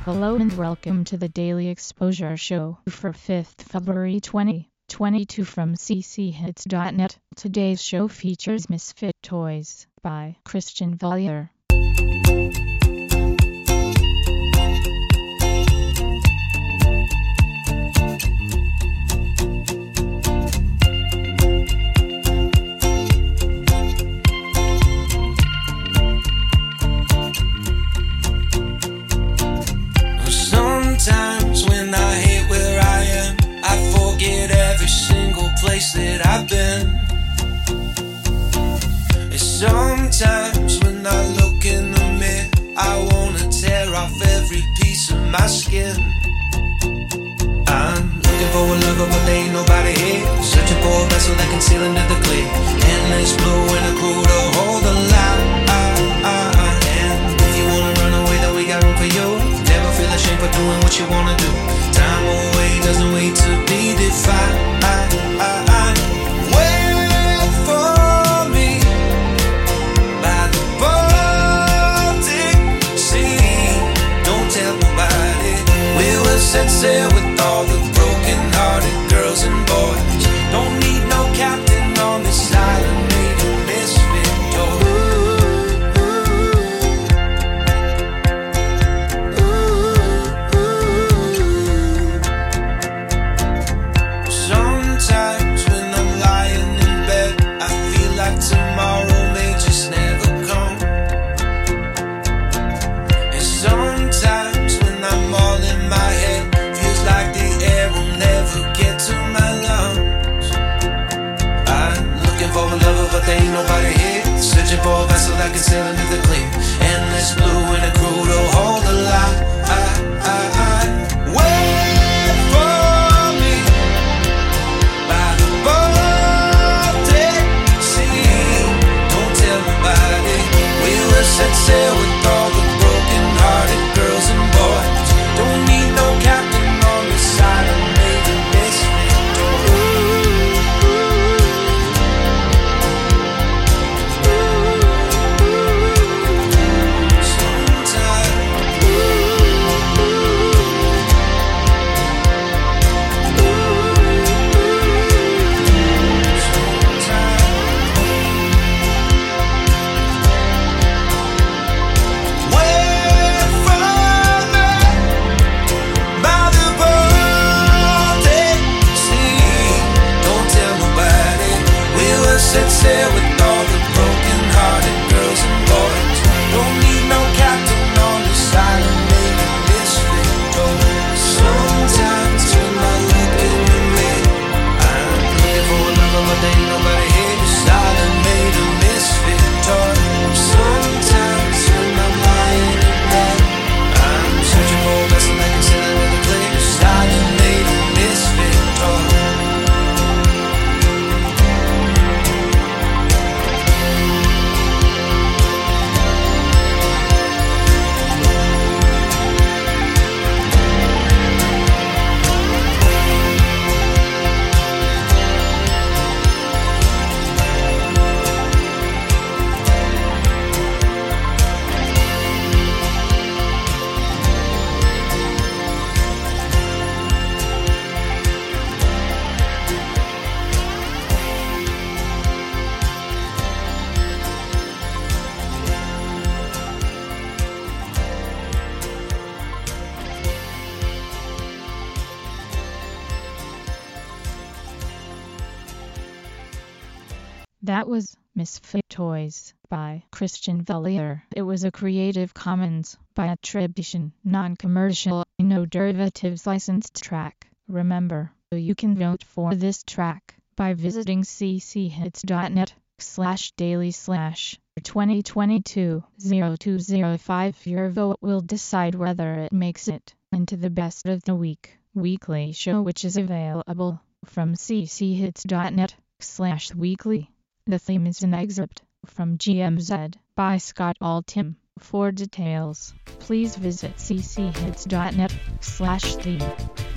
Hello and welcome to the Daily Exposure Show for 5th February 2022 from cchits.net. Today's show features Misfit Toys by Christian Valier. Sometimes when I hate where I am, I forget every single place that I've been. And sometimes when I look in the mirror, I wanna tear off every piece of my skin. I'm looking for a lover, but there ain't nobody here. Searching for a vessel that can sail into the clear. Endless blue and a crew to hold the line. And if you wanna run away, then we got room for you. Never feel ashamed for doing what you wanna do. Time away doesn't wait to be defined. Wait for me by the Baltic Sea. Don't tell nobody. We will set sail with all the broken-hearted girls and boys. Don't need no captain on this island made of misfit toys. Sometimes when I'm lying in bed, I feel like tomorrow may just never come. And sometimes when I'm all in my head, feels like the air will never get to my lungs. I'm looking for a lover, but there ain't nobody here. Searching for a vessel that can sail into the clear. Endless blue and a crew to hold the line. Wait for me by the Baltic Sea. Don't tell nobody. We will set sail with all the broken-hearted girls and boys. Don't need no captain on this island made of misfit toys. Wait for me by the Baltic Sea. Don't tell nobody. We will set sail with all the broken-hearted girls and boys. Don't need no captain on this island made of misfit toys. Sometimes when I look in the mirror, I'm looking for a lover, but there ain't nobody here. This island made of misfit toys. Sometimes when I'm lying in bed, I'm searching for a vessel that can sail into the clear. This island made of misfit toys. That was Misfit Toys by Christian Valier. It was a Creative Commons by attribution, non-commercial, no derivatives licensed track. Remember, you can vote for this track by visiting cchits.net/daily/2022-0205. Your vote will decide whether it makes it into the Best of the Week weekly show, which is available from cchits.net/weekly. The theme is an excerpt from GMZ by Scott Altham. For details, please visit cchits.net/theme.